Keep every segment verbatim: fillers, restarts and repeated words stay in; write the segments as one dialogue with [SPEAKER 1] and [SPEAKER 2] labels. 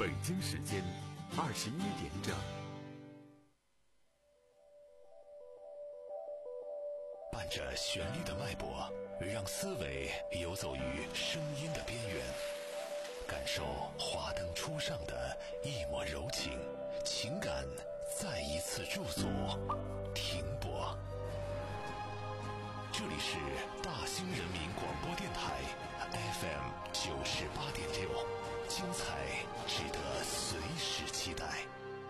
[SPEAKER 1] 北京时间二十一点整。
[SPEAKER 2] 伴着旋律的脉搏，让思维游走于声音的边缘，感受华灯初上的一抹柔情，情感再一次驻足停泊。这里是大兴人民广播电台 F M 九十八点六，精彩值得随时期待。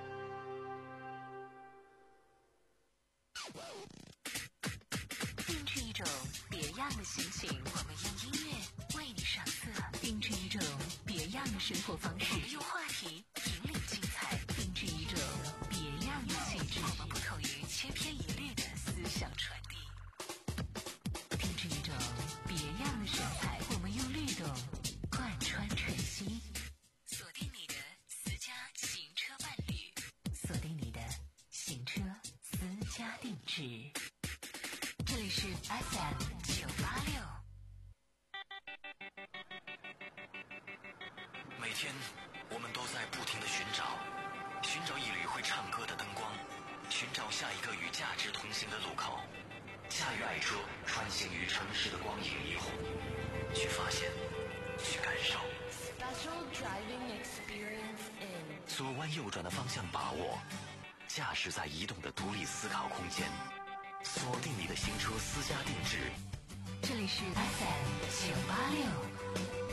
[SPEAKER 3] 定制一种别样的心情，我们用音乐为你上色；定制一种别样的生活方式，我们用话题引领精彩；定制一种别样的气质，我们不同于千篇一律的思想传递；定制一种别样的神采，我们用律动贯穿晨曦。锁定你的私家行车伴侣，锁定你的行车私家定制。这里是 F M 九八六。
[SPEAKER 2] 每天我们都在不停地寻找，寻找一缕会唱歌的灯光，寻找下一个与价值同行的路口，驾驭爱车穿行于城市的光影霓虹，去发现，去感受。
[SPEAKER 4] Special driving experience in
[SPEAKER 2] 左弯右转的方向把握，驾驶在移动的独立思考空间，锁定你的行车私家定制。
[SPEAKER 3] 这里是 F M 九八六。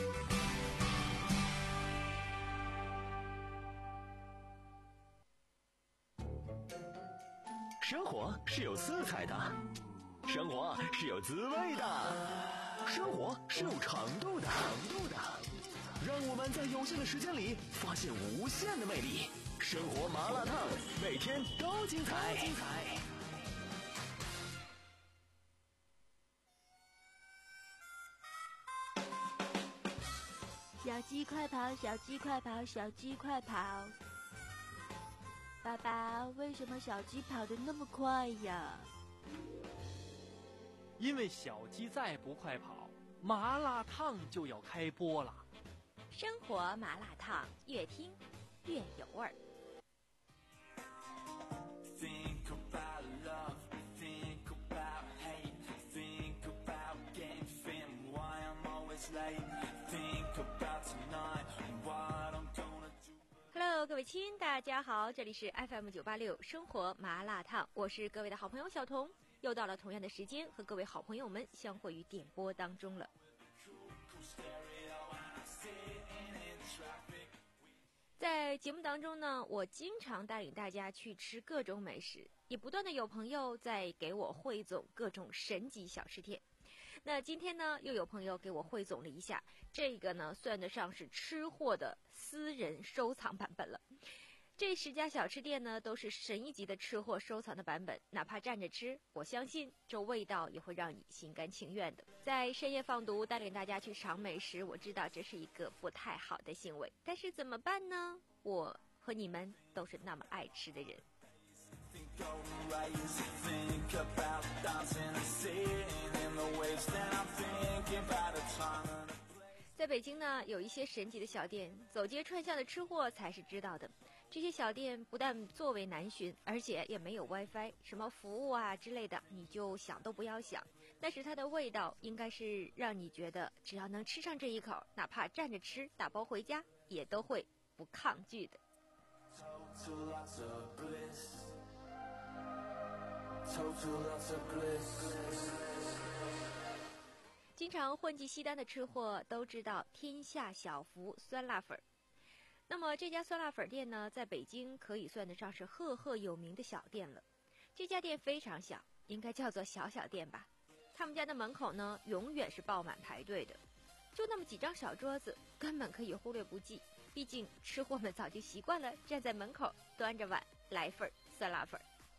[SPEAKER 5] 生活是有色彩的，生活是有滋味的，生活是有长度的，长度的。让我们在有限的时间里发现无限的魅力。生活麻辣烫，每天都精彩。精彩。
[SPEAKER 6] 小鸡快跑，小鸡快跑，小鸡快跑！爸爸，为什么小鸡跑得那么快呀？
[SPEAKER 7] 因为小鸡再不快跑，麻辣烫就要开播了。
[SPEAKER 6] 生活麻辣烫，越听越有味儿。
[SPEAKER 8] Think about love, think about hate, think about getting thin, why I'm always late, think about tonight, what I'm gonna do.
[SPEAKER 6] Hello， 各位亲，大家好，这里是 F M 九八六生活麻辣烫，我是各位的好朋友小彤，又到了同样的时间和各位好朋友们相会于点播当中了。在节目当中呢，我经常带领大家去吃各种美食，也不断的有朋友在给我汇总各种神级小吃店。那今天呢，又有朋友给我汇总了一下，这个呢算得上是吃货的私人收藏版本了。这十家小吃店呢，都是神一级的吃货收藏的版本，哪怕站着吃，我相信这味道也会让你心甘情愿的。在深夜放毒带领大家去尝美食，我知道这是一个不太好的行为，但是怎么办呢？我和你们都是那么爱吃的人。在北京呢，有一些神奇的小店，走街串巷的吃货才是知道的。这些小店不但座位难寻，而且也没有 WiFi， 什么服务啊之类的，你就想都不要想。但是它的味道应该是让你觉得，只要能吃上这一口，哪怕站着吃，打包回家，也都会不抗拒的。经常混迹西单的吃货都知道天下小福酸辣粉。那么这家酸辣粉店呢，在北京可以算得上是赫赫有名的小店了。这家店非常小，应该叫做小小店吧。他们家的门口呢，永远是爆满排队的，就那么几张小桌子，根本可以忽略不计。毕竟吃货们早就习惯了站在门口端着碗来份酸辣粉。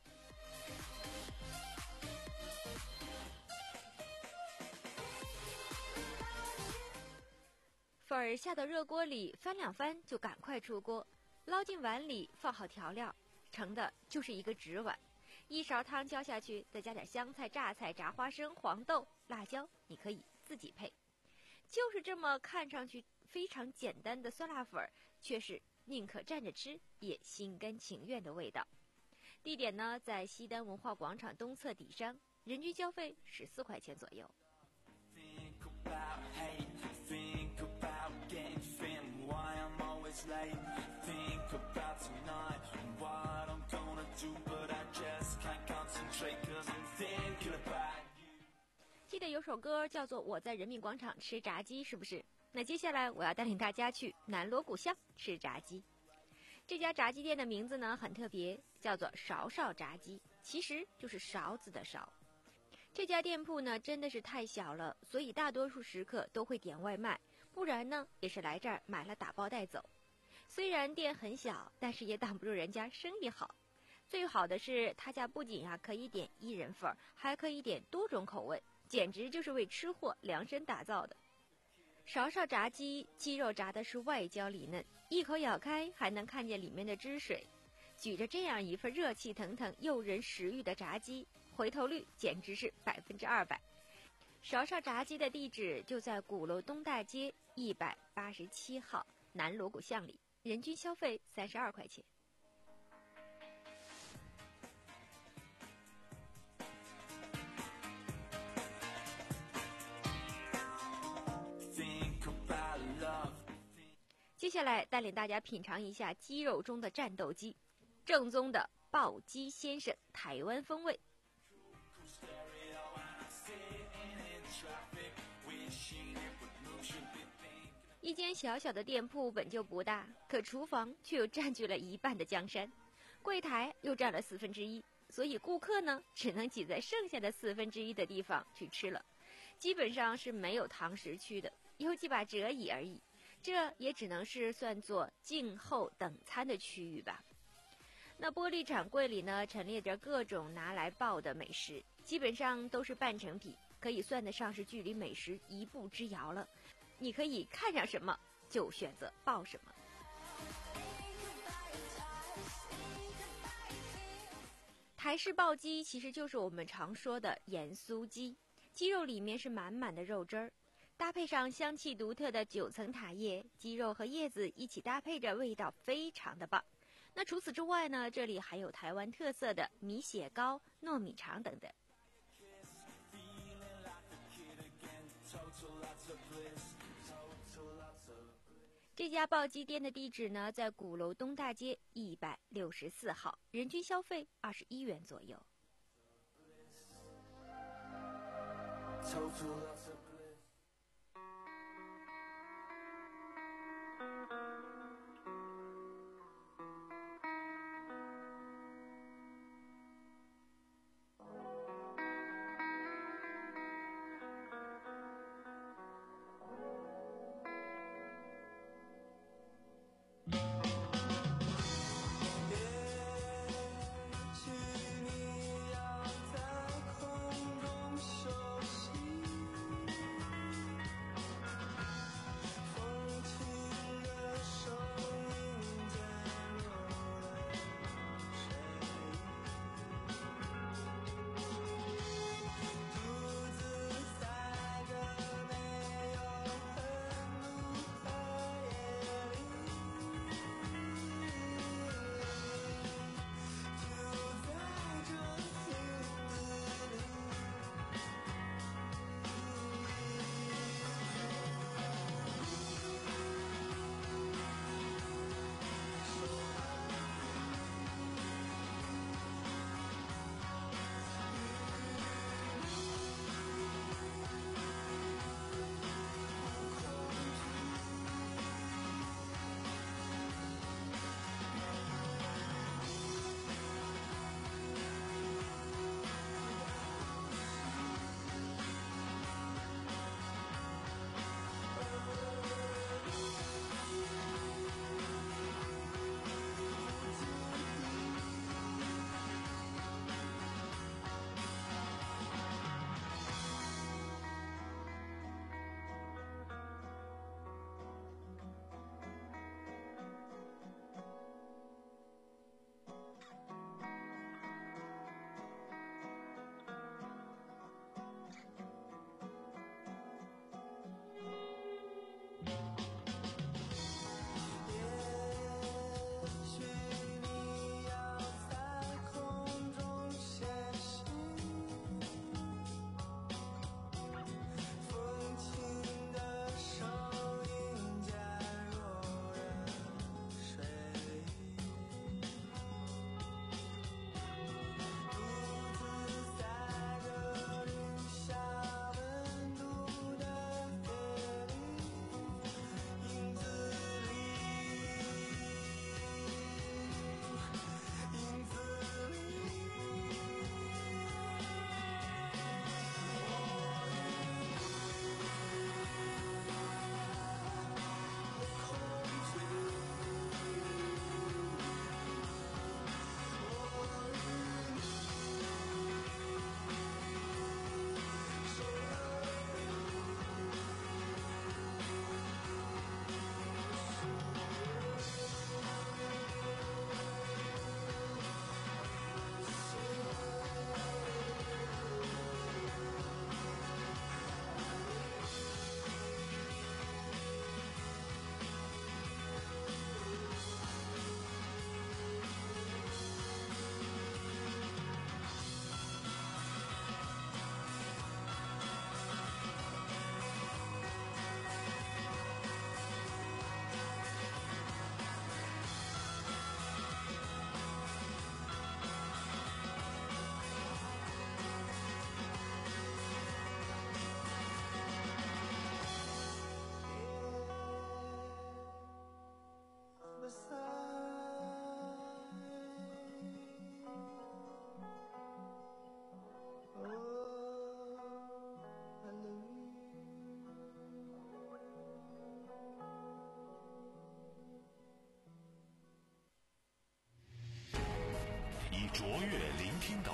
[SPEAKER 6] 粉儿下到热锅里，翻两翻就赶快出锅，捞进碗里，放好调料，盛的就是一个纸碗。一勺汤浇下去，再加点香菜、榨菜、炸花生、黄豆、辣椒，你可以自己配。就是这么看上去非常简单的酸辣粉，却是宁可站着吃也心甘情愿的味道。地点呢在西单文化广场东侧底商，人均消费十四块钱左右。记得有首歌叫做《我在人民广场吃炸鸡》，是不是？那接下来我要带领大家去南锣鼓巷吃炸鸡。这家炸鸡店的名字呢很特别，叫做勺勺炸鸡，其实就是勺子的勺。这家店铺呢真的是太小了，所以大多数食客都会点外卖，不然呢也是来这儿买了打包带走。虽然店很小，但是也挡不住人家生意好。最好的是他家不仅啊可以点一人份，还可以点多种口味，简直就是为吃货量身打造的。勺勺炸鸡，鸡肉炸的是外焦里嫩，一口咬开还能看见里面的汁水。举着这样一份热气腾腾、诱人食欲的炸鸡，回头率简直是百分之二百。勺勺炸鸡的地址就在鼓楼东大街一百八十七号南锣鼓巷里，人均消费三十二块钱。接下来带领大家品尝一下鸡肉中的战斗机，正宗的爆鸡先生台湾风味。一间小小的店铺本就不大，可厨房却又占据了一半的江山，柜台又占了四分之一，所以顾客呢只能挤在剩下的四分之一的地方去吃了，基本上是没有堂食区的，有几把折椅而已。这也只能是算作静候等餐的区域吧。那玻璃展柜里呢，陈列着各种拿来爆的美食，基本上都是半成品，可以算得上是距离美食一步之遥了。你可以看上什么就选择爆什么。台式爆鸡其实就是我们常说的盐酥鸡，鸡肉里面是满满的肉汁儿。搭配上香气独特的九层塔叶，鸡肉和叶子一起搭配着，味道非常的棒。那除此之外呢，这里还有台湾特色的米血糕、糯米肠等等。这家爆鸡店的地址呢，在鼓楼东大街一百六十四号，人均消费二十一元左右。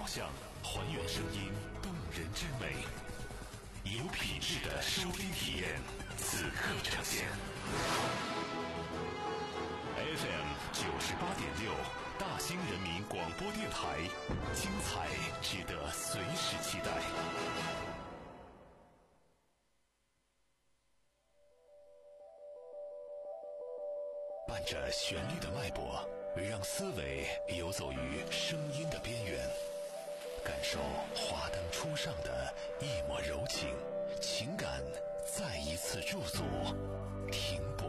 [SPEAKER 2] 像，还原声音动人之美，有品质的收听体验，此刻呈现。F M 九十八点六，大兴人民广播电台，精彩值得随时期待。伴着旋律的脉搏，让思维游走于声音的边缘，感受华灯初上的一抹柔情，情感再一次驻足停泊。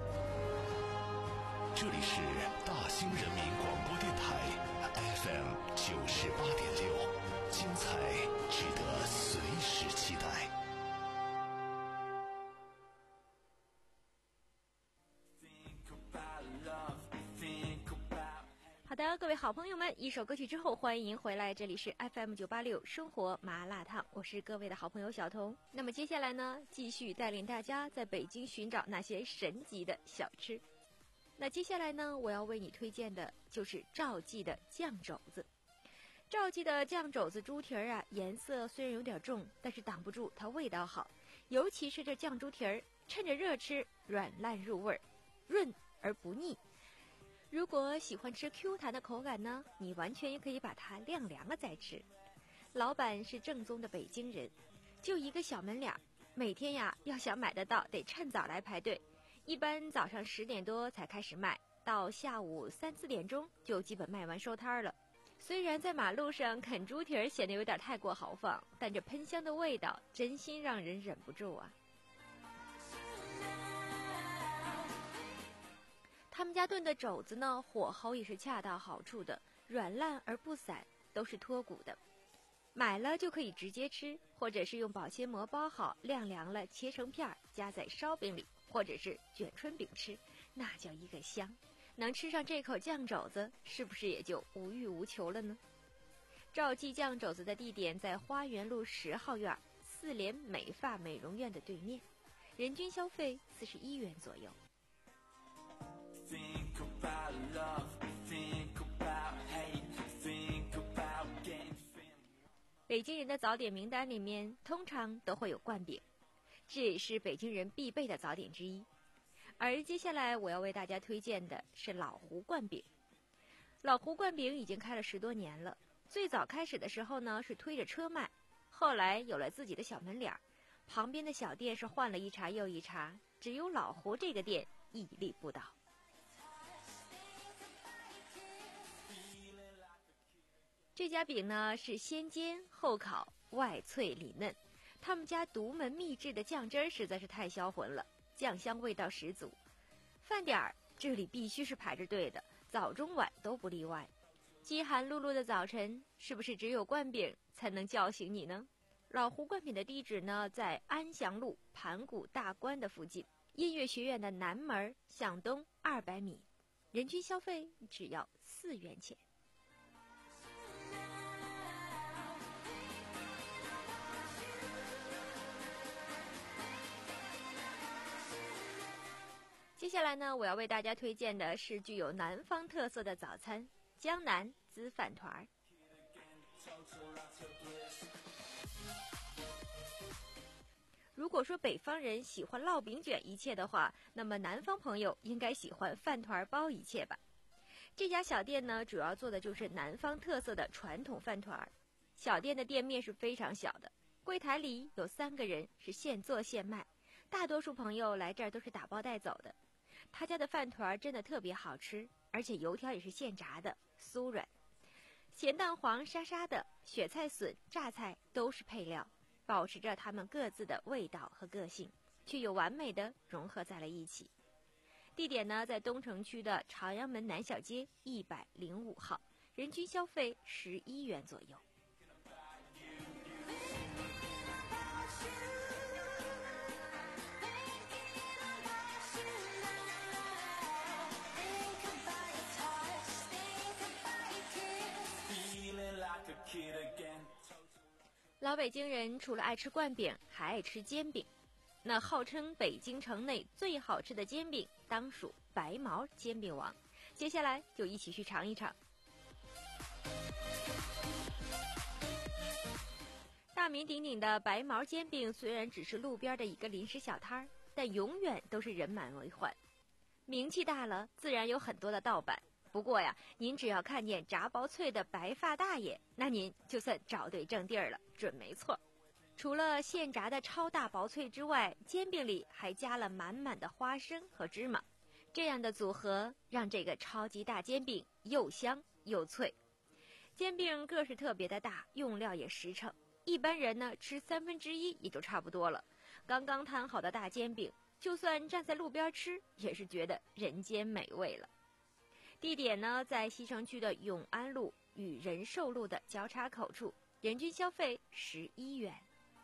[SPEAKER 2] 这里是大兴人民广播电台 F M 九十八点六，精彩值得随时期待。
[SPEAKER 6] 好的，各位好朋友们，一首歌曲之后，欢迎回来，这里是 F M 九八六生活麻辣烫，我是各位的好朋友小彤。那么接下来呢，继续带领大家在北京寻找那些神级的小吃。那接下来呢，我要为你推荐的就是赵记的酱肘子。赵记的酱肘子猪蹄儿啊，颜色虽然有点重，但是挡不住它味道好，尤其是这酱猪蹄儿，趁着热吃，软烂入味儿，润而不腻。如果喜欢吃 Q 弹的口感呢，你完全也可以把它晾凉了再吃。老板是正宗的北京人，就一个小门脸，每天呀要想买得到，得趁早来排队。一般早上十点多才开始卖，到下午三四点钟就基本卖完收摊了。虽然在马路上啃猪蹄儿显得有点太过豪放，但这喷香的味道真心让人忍不住啊。他们家炖的肘子呢，火候也是恰到好处的，软烂而不散，都是脱骨的。买了就可以直接吃，或者是用保鲜膜包好，晾凉了切成片儿，夹在烧饼里，或者是卷春饼吃，那叫一个香。能吃上这口酱肘子，是不是也就无欲无求了呢？赵记酱肘子的地点在花园路十号院四联美发美容院的对面，人均消费四十一元左右。
[SPEAKER 8] Think about love, think about hate, think about getting family.
[SPEAKER 6] 北京人的早点名单里面通常都会有灌饼，这也是北京人必备的早点之一。而接下来我要为大家推荐的是老胡灌饼。老胡灌饼已经开了十多年了，最早开始的时候呢是推着车卖，后来有了自己的小门脸，旁边的小店是换了一茬又一茬，只有老胡这个店屹立不倒。这家饼呢是先煎后烤，外脆里嫩，他们家独门秘制的酱汁儿实在是太销魂了，酱香味道十足。饭点儿这里必须是排着队的，早中晚都不例外。饥寒漉漉的早晨，是不是只有灌饼才能叫醒你呢？老胡灌饼的地址呢在安祥路盘古大观的附近，音乐学院的南门向东二百米，人均消费只要四元钱。接下来呢，我要为大家推荐的是具有南方特色的早餐——江南滋饭团儿。如果说北方人喜欢烙饼卷一切的话，那么南方朋友应该喜欢饭团包一切吧。这家小店呢，主要做的就是南方特色的传统饭团儿。小店的店面是非常小的，柜台里有三个人，是现做现卖。大多数朋友来这儿都是打包带走的。他家的饭团真的特别好吃，而且油条也是现炸的，酥软。咸蛋黄沙沙的，雪菜笋、榨菜都是配料，保持着它们各自的味道和个性，却又完美的融合在了一起。地点呢，在东城区的朝阳门南小街一百零五号，人均消费十一元左右。老北京人除了爱吃灌饼，还爱吃煎饼。那号称北京城内最好吃的煎饼，当属白毛煎饼王。接下来就一起去尝一尝。 大名鼎鼎的白毛煎饼虽然只是路边的一个临时小摊儿，但永远都是人满为患。名气大了，自然有很多的盗版。不过呀，您只要看见炸薄脆的白发大爷，那您就算找对正地儿了，准没错。除了现炸的超大薄脆之外，煎饼里还加了满满的花生和芝麻，这样的组合让这个超级大煎饼又香又脆。煎饼个是特别的大，用料也实诚，一般人呢吃三分之一也就差不多了。刚刚摊好的大煎饼，就算站在路边吃，也是觉得人间美味了。地点呢在西城区的永安路与仁寿路的交叉口处，人均消费十一元。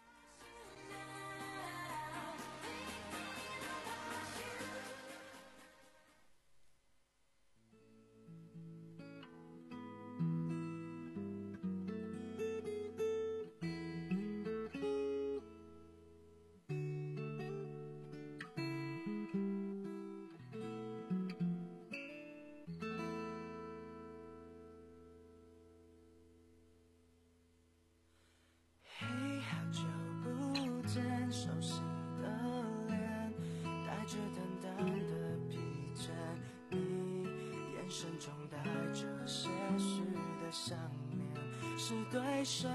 [SPEAKER 8] 熟悉的脸，带着淡淡的疲倦，你眼神中带着些许的想念，是对谁？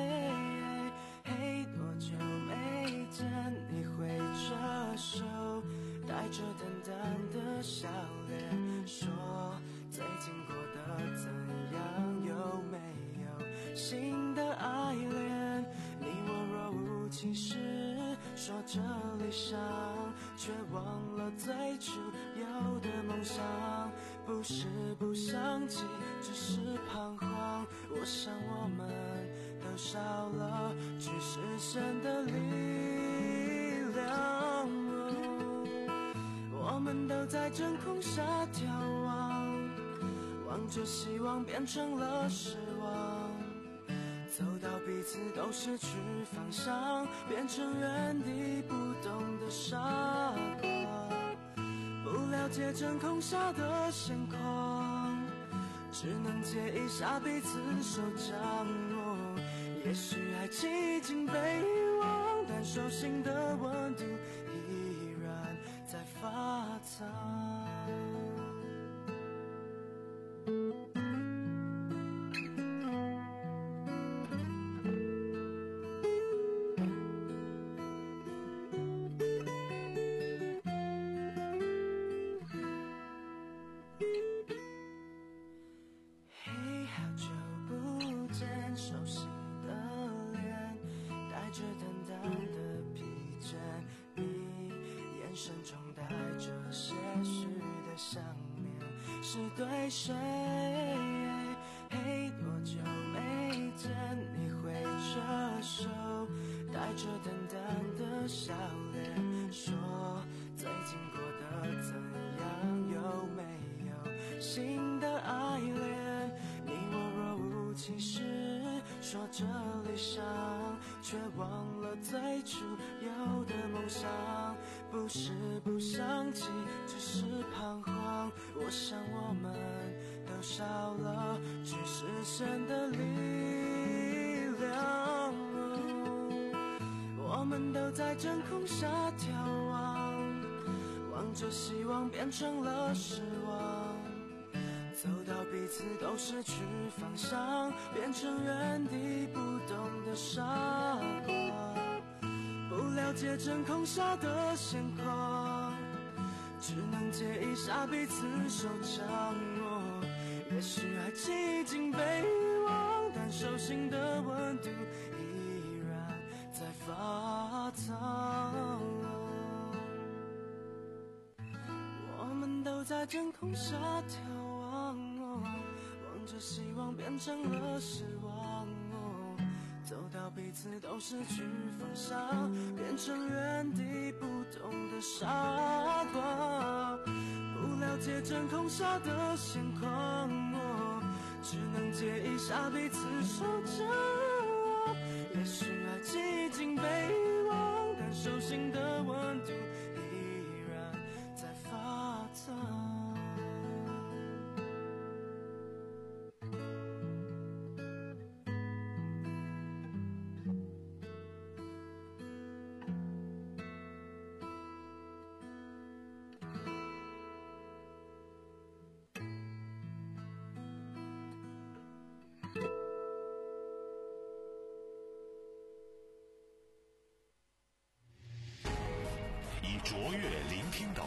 [SPEAKER 8] 嘿，多久没见？你挥着手，带着淡淡的笑脸，说最近过得怎样？有没有新的爱恋？你我若无其事说着理想，却忘了最初有的梦想。不是不想起，只是彷徨。我想我们都少了去实现的力量。我们都在真空下眺望，望着希望变成了失望。走到彼此都失去方向，变成原地不动的傻瓜。不了解真空下的现况，只能借一下彼此手掌。哦，也许爱情已经被遗忘，但手心的温度依然在发烫。是对谁？嘿，多久没见？你挥着手，带着淡淡的笑脸，说最近过得怎样？有没有新的爱恋？你我若无其事说着理想，却忘了最初有的梦想。不是不想起，只是彷徨。我想我们都少了去实现的力量。我们都在真空下眺望，望着希望变成了失望。走到彼此都失去方向，变成原地不动的傻瓜。不了解真空下的现况，只能借一下彼此手掌。哦，也许爱情已经被遗忘，但手心的温度依然在发烫。我们都在真空下眺望，哦，望着希望变成了失望。哦，走到彼此都失去方向，变成原地不动的傻瓜。不了解真空下的现况，哦，只能借一下彼此手掌。也许爱情已经被遗忘，但手心的温度依然在发烫。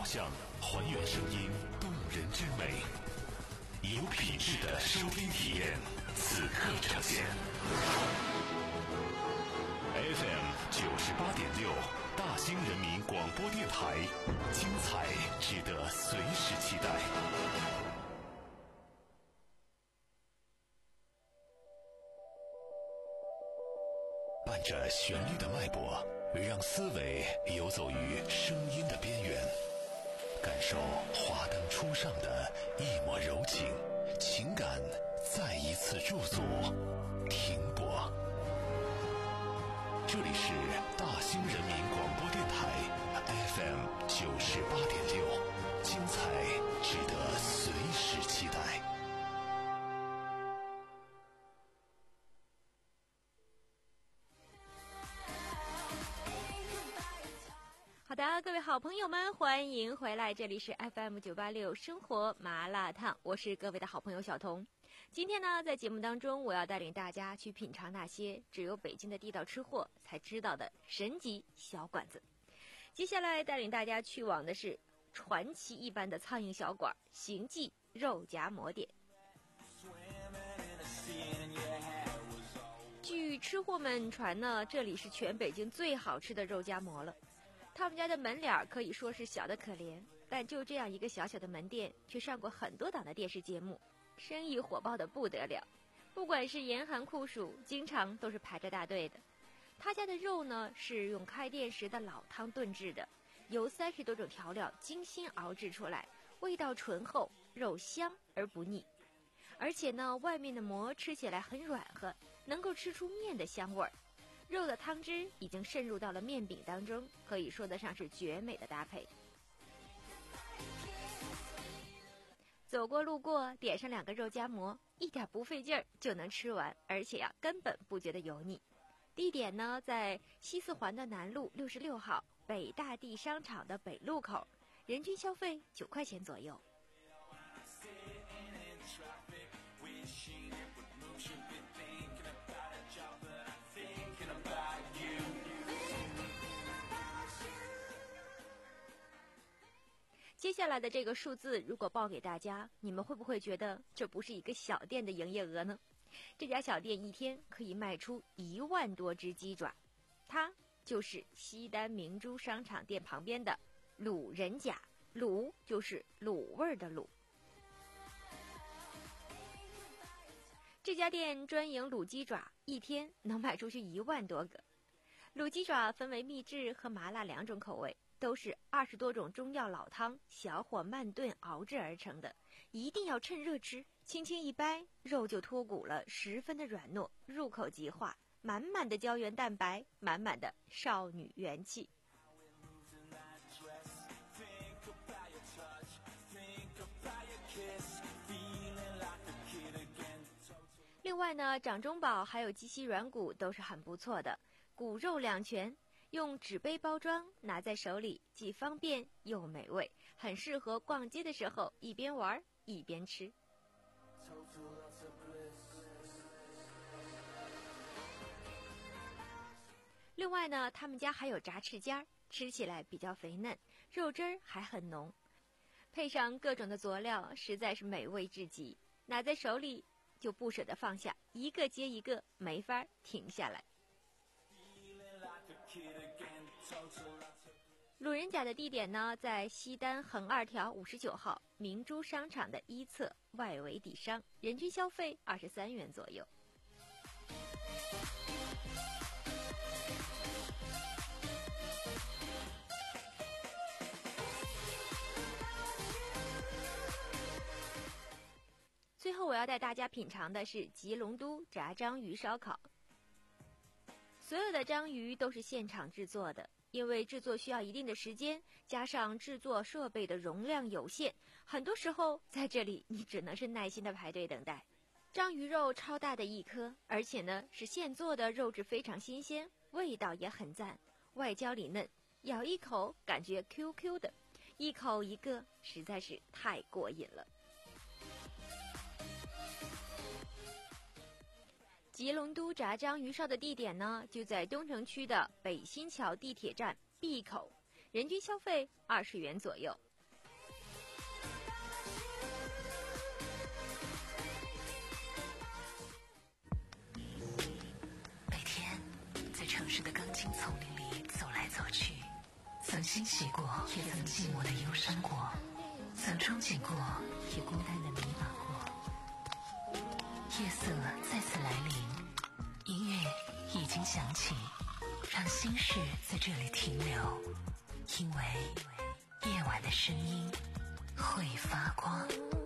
[SPEAKER 2] 导向，还原声音动人之美，有品质的收听体验，此刻呈现。F M 九十八点六，大兴人民广播电台，精彩值得随时期待。伴着旋律的脉搏，让思维游走于声音的边缘，感受华灯初上的一抹柔情，情感再一次驻足停泊。这里是大兴人民广播电台 F M 九十八点六，精彩值得随时期待。
[SPEAKER 6] 好的，各位好朋友们，欢迎回来，这里是 F M 九八六生活麻辣烫，我是各位的好朋友小彤。今天呢，在节目当中，我要带领大家去品尝那些只有北京的地道吃货才知道的神级小馆子。接下来带领大家去往的是传奇一般的苍蝇小馆——行记肉夹馍店。据吃货们传呢，这里是全北京最好吃的肉夹馍了。他们家的门脸可以说是小得可怜，但就这样一个小小的门店，却上过很多档的电视节目，生意火爆得不得了。不管是严寒酷暑，经常都是排着大队的。他家的肉呢，是用开店时的老汤炖制的，由三十多种调料精心熬制出来，味道醇厚，肉香而不腻。而且呢，外面的馍吃起来很软和，能够吃出面的香味儿。肉的汤汁已经渗入到了面饼当中，可以说得上是绝美的搭配。走过路过，点上两个肉夹馍，一点不费劲儿就能吃完，而且呀、啊，根本不觉得油腻。地点呢，在西四环的南路六十六号，北大地商场的北路口，人均消费九块钱左右。接下来的这个数字如果报给大家，你们会不会觉得这不是一个小店的营业额呢？这家小店一天可以卖出一万多只鸡爪，它就是西单明珠商场店旁边的卤人甲，卤就是卤味的卤。这家店专营卤鸡爪，一天能卖出去一万多个。卤鸡爪分为秘制和麻辣两种口味，都是二十多种中药老汤小火慢炖熬制而成的，一定要趁热吃，轻轻一掰，肉就脱骨了，十分的软糯，入口即化，满满的胶原蛋白，满满的少女元气。另外呢，掌中宝还有鸡西软骨都是很不错的，骨肉两全，用纸杯包装，拿在手里既方便又美味，很适合逛街的时候一边玩一边吃。另外呢，他们家还有炸翅尖儿，吃起来比较肥嫩，肉汁儿还很浓，配上各种的佐料，实在是美味至极，拿在手里就不舍得放下，一个接一个，没法停下来。卤人甲的地点呢，在西单横二条五十九号明珠商场的一侧外围底商，人均消费二十三元左右。最后我要带大家品尝的是吉隆都炸章鱼烧烤。所有的章鱼都是现场制作的，因为制作需要一定的时间，加上制作设备的容量有限，很多时候在这里你只能是耐心的排队等待。章鱼肉超大的一颗，而且呢是现做的，肉质非常新鲜，味道也很赞，外焦里嫩，咬一口感觉 Q Q 的，一口一个，实在是太过瘾了。吉隆都炸章鱼烧的地点呢，就在东城区的北新桥地铁站 B 口，人均消费二十元左右。
[SPEAKER 3] 欣喜过，也曾寂寞的忧伤过，曾憧憬过，也孤单的迷茫过。夜色再次来临，音乐已经响起，让心事在这里停留，因为夜晚的声音会发光。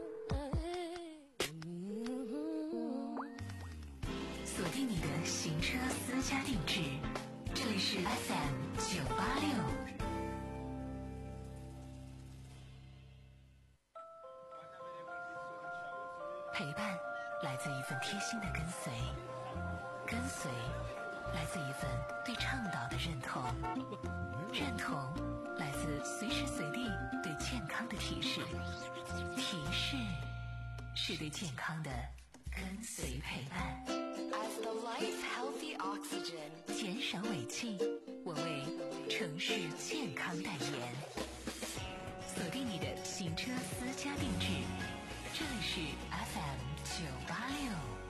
[SPEAKER 3] 锁定你的行车私家定制，这里是 F M 九八六。陪伴来自一份贴心的跟随，跟随来自一份对倡导的认同，认同来自随时随地对健康的提示，提示是对健康的跟随陪伴。
[SPEAKER 4] As the life healthy oxygen，
[SPEAKER 3] 减少尾气，我为城市健康代言。锁定你的行车私家定制，这里是 F M 九八六。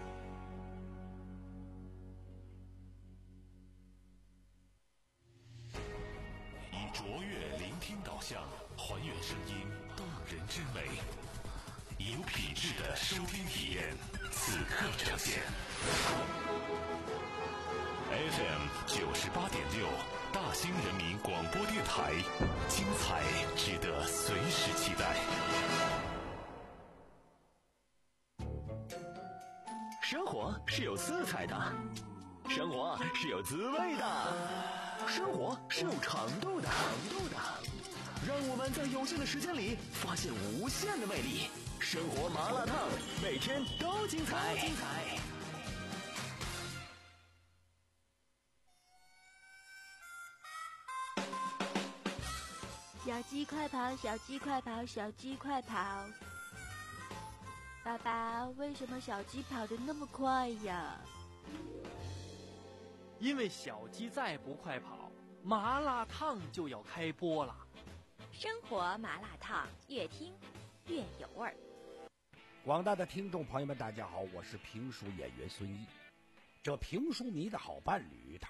[SPEAKER 2] 以卓越聆听导向，还原声音动人之美，以有品质的收听体验，此刻呈现。F M 九十八点六，大兴人民广播电台，精彩值得随时期待。
[SPEAKER 5] 生活是有色彩的，生活是有滋味的，生活是有长度的，长度的。让我们在有限的时间里发现无限的魅力。生活麻辣烫，每天都精彩，精彩。
[SPEAKER 6] 小鸡快跑，小鸡快跑，小鸡快跑！爸爸，为什么小鸡跑得那么快呀？
[SPEAKER 7] 因为小鸡再不快跑，麻辣烫就要开播了。
[SPEAKER 6] 生活麻辣烫，越听越有味儿。
[SPEAKER 9] 广大的听众朋友们，大家好，我是评书演员孙一。这评书迷的好伴侣，他